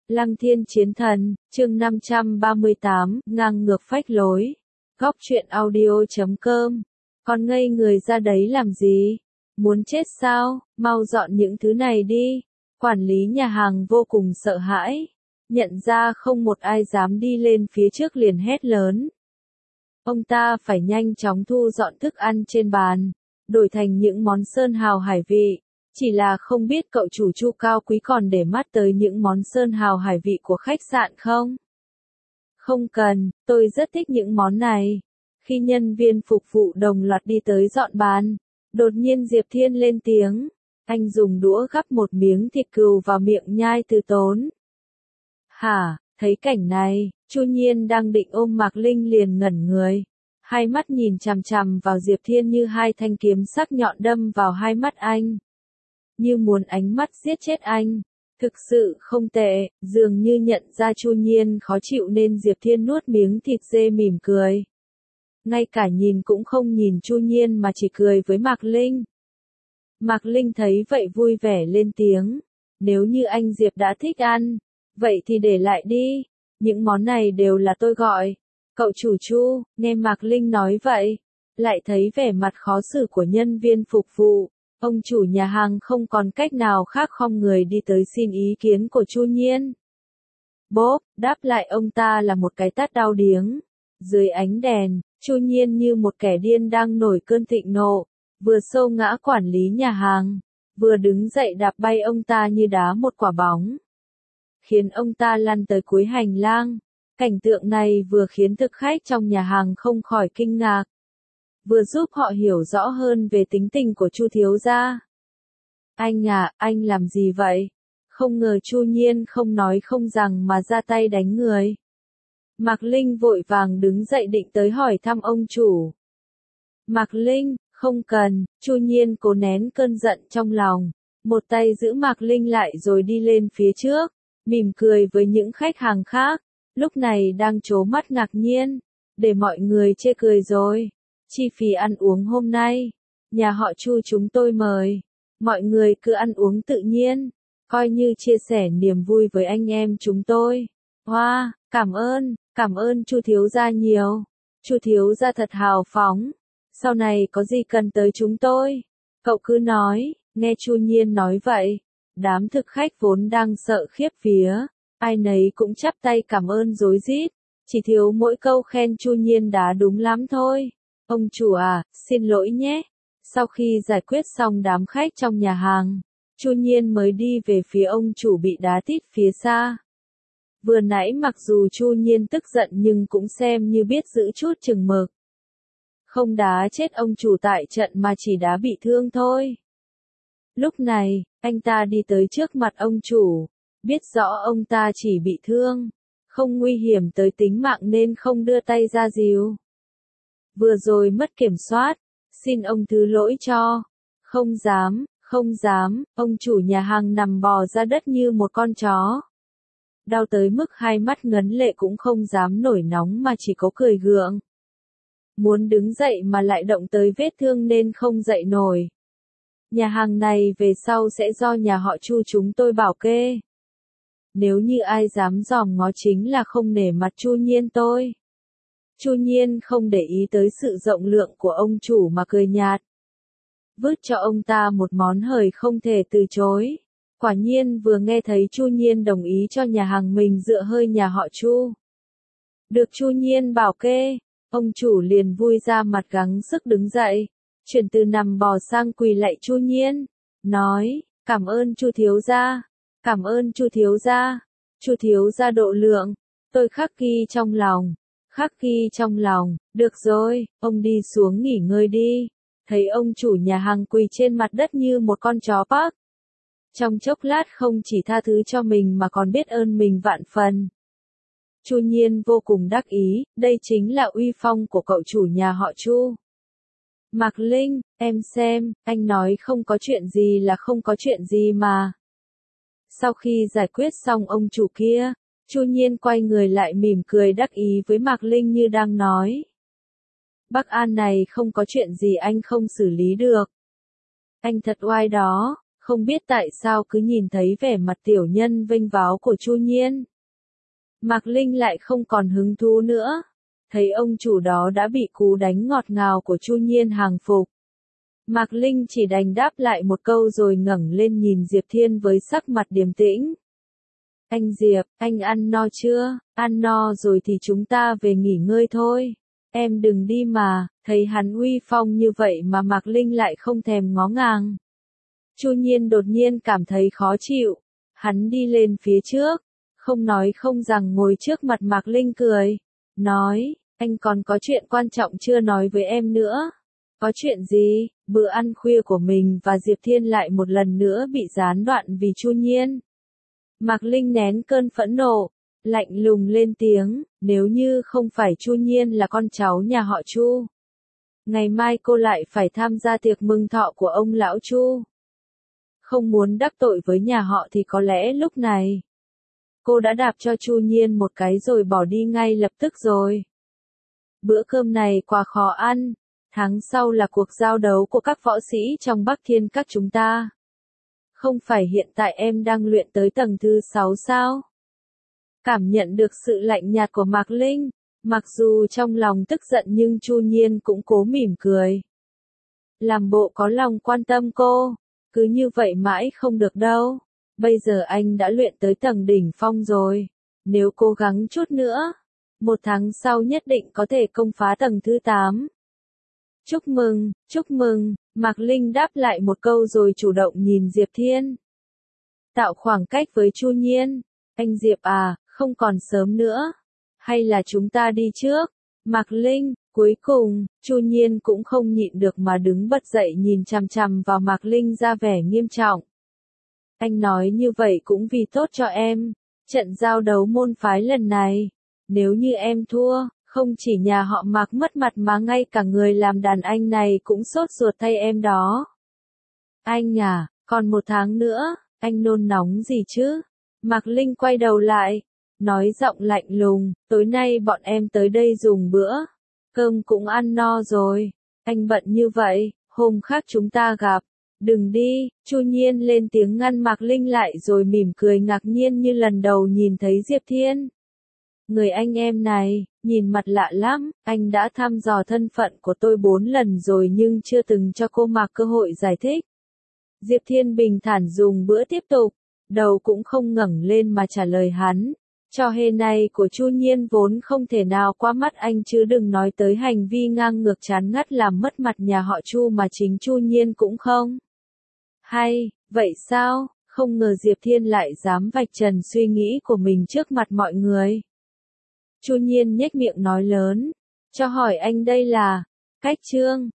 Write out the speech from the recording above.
Lăng Thiên Chiến Thần, chương 538, ngang ngược phách lối. Góc truyện audio.com. Con ngây người ra đấy làm gì? Muốn chết sao? Mau dọn những thứ này đi. Quản lý nhà hàng vô cùng sợ hãi. Nhận ra không một ai dám đi lên phía trước liền hét lớn. Ông ta phải nhanh chóng thu dọn thức ăn trên bàn, đổi thành những món sơn hào hải vị. Chỉ là không biết cậu chủ Chu cao quý còn để mắt tới những món sơn hào hải vị của khách sạn không? Không cần, tôi rất thích những món này. Khi nhân viên phục vụ đồng loạt đi tới dọn bàn, đột nhiên Diệp Thiên lên tiếng. Anh dùng đũa gắp một miếng thịt cừu vào miệng nhai từ tốn. Hả, thấy cảnh này, Chu Nhiên đang định ôm Mạc Linh liền ngẩn người. Hai mắt nhìn chằm chằm vào Diệp Thiên như hai thanh kiếm sắc nhọn đâm vào hai mắt anh. Như muốn ánh mắt giết chết anh. Thực sự không tệ, dường như nhận ra Chu Nhiên khó chịu nên Diệp Thiên nuốt miếng thịt dê mỉm cười. Ngay cả nhìn cũng không nhìn Chu Nhiên mà chỉ cười với Mạc Linh. Mạc Linh thấy vậy vui vẻ lên tiếng. Nếu như anh Diệp đã thích ăn, vậy thì để lại đi. Những món này đều là tôi gọi. Cậu chủ Chu, nghe Mạc Linh nói vậy, lại thấy vẻ mặt khó xử của nhân viên phục vụ. Ông chủ nhà hàng không còn cách nào khác khom người đi tới xin ý kiến của Chu Nhiên. Bốp, đáp lại ông ta là một cái tát đau điếng. Dưới ánh đèn, Chu Nhiên như một kẻ điên đang nổi cơn thịnh nộ, vừa xô ngã quản lý nhà hàng, vừa đứng dậy đạp bay ông ta như đá một quả bóng, khiến ông ta lăn tới cuối hành lang. Cảnh tượng này vừa khiến thực khách trong nhà hàng không khỏi kinh ngạc, vừa giúp họ hiểu rõ hơn về tính tình của Chu thiếu gia. Anh à, anh làm gì vậy? Không ngờ Chu Nhiên không nói không rằng mà ra tay đánh người. Mạc Linh vội vàng đứng dậy định tới hỏi thăm ông chủ. Mạc Linh, không cần, Chu Nhiên cố nén cơn giận trong lòng, một tay giữ Mạc Linh lại rồi đi lên phía trước, mỉm cười với những khách hàng khác, lúc này đang trố mắt ngạc nhiên, để mọi người chê cười rồi. Chi phí ăn uống hôm nay, nhà họ Chu chúng tôi mời, mọi người cứ ăn uống tự nhiên, coi như chia sẻ niềm vui với anh em chúng tôi. Hoa, cảm ơn Chu thiếu gia nhiều. Chu thiếu gia thật hào phóng. Sau này có gì cần tới chúng tôi, cậu cứ nói. Nghe Chu Nhiên nói vậy, đám thực khách vốn đang sợ khiếp vía, ai nấy cũng chắp tay cảm ơn rối rít, chỉ thiếu mỗi câu khen Chu Nhiên đá đúng lắm thôi. Ông chủ à, xin lỗi nhé. Sau khi giải quyết xong đám khách trong nhà hàng, Chu Nhiên mới đi về phía ông chủ bị đá tít phía xa. Vừa nãy mặc dù Chu Nhiên tức giận nhưng cũng xem như biết giữ chút chừng mực. Không đá chết ông chủ tại trận mà chỉ đá bị thương thôi. Lúc này, anh ta đi tới trước mặt ông chủ, biết rõ ông ta chỉ bị thương, không nguy hiểm tới tính mạng nên không đưa tay ra dìu. Vừa rồi mất kiểm soát, xin ông thứ lỗi cho. Không dám, ông chủ nhà hàng nằm bò ra đất như một con chó. Đau tới mức hai mắt ngấn lệ cũng không dám nổi nóng mà chỉ có cười gượng. Muốn đứng dậy mà lại động tới vết thương nên không dậy nổi. Nhà hàng này về sau sẽ do nhà họ Chu chúng tôi bảo kê. Nếu như ai dám dòm ngó chính là không nể mặt Chu Nhiên tôi. Chu Nhiên không để ý tới sự rộng lượng của ông chủ mà cười nhạt. Vứt cho ông ta một món hời không thể từ chối. Quả nhiên vừa nghe thấy Chu Nhiên đồng ý cho nhà hàng mình dựa hơi nhà họ Chu. Được Chu Nhiên bảo kê, ông chủ liền vui ra mặt gắng sức đứng dậy, chuyển từ nằm bò sang quỳ lạy Chu Nhiên, nói, cảm ơn Chu thiếu gia, cảm ơn Chu thiếu gia, Chu thiếu gia độ lượng, tôi khắc ghi trong lòng, được rồi, ông đi xuống nghỉ ngơi đi. Thấy ông chủ nhà hàng quỳ trên mặt đất như một con chó Park. Trong chốc lát không chỉ tha thứ cho mình mà còn biết ơn mình vạn phần. Chu Nhiên vô cùng đắc ý, đây chính là uy phong của cậu chủ nhà họ Chu. Mạc Linh, em xem, anh nói không có chuyện gì là không có chuyện gì mà. Sau khi giải quyết xong ông chủ kia, Chu Nhiên quay người lại mỉm cười đắc ý với Mạc Linh như đang nói. Bắc An này không có chuyện gì anh không xử lý được. Anh thật oai đó, Không biết tại sao cứ nhìn thấy vẻ mặt tiểu nhân vênh váo của Chu Nhiên, Mạc Linh lại không còn hứng thú nữa. Thấy ông chủ đó đã bị cú đánh ngọt ngào của Chu Nhiên hàng phục. Mạc Linh chỉ đành đáp lại một câu rồi ngẩng lên nhìn Diệp Thiên với sắc mặt điềm tĩnh. Anh Diệp, anh ăn no chưa? Ăn no rồi thì chúng ta về nghỉ ngơi thôi. Em đừng đi mà, thấy hắn uy phong như vậy mà Mạc Linh lại không thèm ngó ngàng. Chu Nhiên đột nhiên cảm thấy khó chịu. Hắn đi lên phía trước, không nói không rằng ngồi trước mặt Mạc Linh cười. Nói, anh còn có chuyện quan trọng chưa nói với em nữa. Có chuyện gì? Bữa ăn khuya của mình và Diệp Thiên lại một lần nữa bị gián đoạn vì Chu Nhiên. Mạc Linh nén cơn phẫn nộ, lạnh lùng lên tiếng, nếu như không phải Chu Nhiên là con cháu nhà họ Chu, ngày mai cô lại phải tham gia tiệc mừng thọ của ông lão Chu. Không muốn đắc tội với nhà họ thì có lẽ lúc này cô đã đạp cho Chu Nhiên một cái rồi bỏ đi ngay lập tức rồi. Bữa cơm này quá khó ăn, tháng sau là cuộc giao đấu của các võ sĩ trong Bắc Thiên các chúng ta. Không phải hiện tại em đang luyện tới tầng thứ 6 sao? Cảm nhận được sự lạnh nhạt của Mạc Linh, mặc dù trong lòng tức giận nhưng Chu Nhiên cũng cố mỉm cười. Làm bộ có lòng quan tâm cô, cứ như vậy mãi không được đâu. Bây giờ anh đã luyện tới tầng đỉnh phong rồi, nếu cố gắng chút nữa, một tháng sau nhất định có thể công phá tầng thứ 8. Chúc mừng, Mạc Linh đáp lại một câu rồi chủ động nhìn Diệp Thiên. Tạo khoảng cách với Chu Nhiên, anh Diệp à, không còn sớm nữa. Hay là chúng ta đi trước? Mạc Linh, cuối cùng, Chu Nhiên cũng không nhịn được mà đứng bật dậy nhìn chằm chằm vào Mạc Linh ra vẻ nghiêm trọng. Anh nói như vậy cũng vì tốt cho em. Trận giao đấu môn phái lần này, nếu như em thua, không chỉ nhà họ Mạc mất mặt mà ngay cả người làm đàn anh này cũng sốt ruột thay em đó. Anh à, còn một tháng nữa, anh nôn nóng gì chứ? Mạc Linh quay đầu lại, nói giọng lạnh lùng, tối nay bọn em tới đây dùng bữa. Cơm cũng ăn no rồi, anh bận như vậy, hôm khác chúng ta gặp. Đừng đi, Chu Nhiên lên tiếng ngăn Mạc Linh lại rồi mỉm cười ngạc nhiên như lần đầu nhìn thấy Diệp Thiên. Người anh em này, nhìn mặt lạ lắm, anh đã thăm dò thân phận của tôi 4 lần rồi nhưng chưa từng cho cô Mạc cơ hội giải thích. Diệp Thiên bình thản dùng bữa tiếp tục, đầu cũng không ngẩng lên mà trả lời hắn. Trò hề này của Chu Nhiên vốn không thể nào qua mắt anh chứ đừng nói tới hành vi ngang ngược chán ngắt làm mất mặt nhà họ Chu mà chính Chu Nhiên cũng không. Hay, vậy sao, không ngờ Diệp Thiên lại dám vạch trần suy nghĩ của mình trước mặt mọi người. Chu Nhiên nhếch miệng nói lớn, cho hỏi anh đây là, cách chương.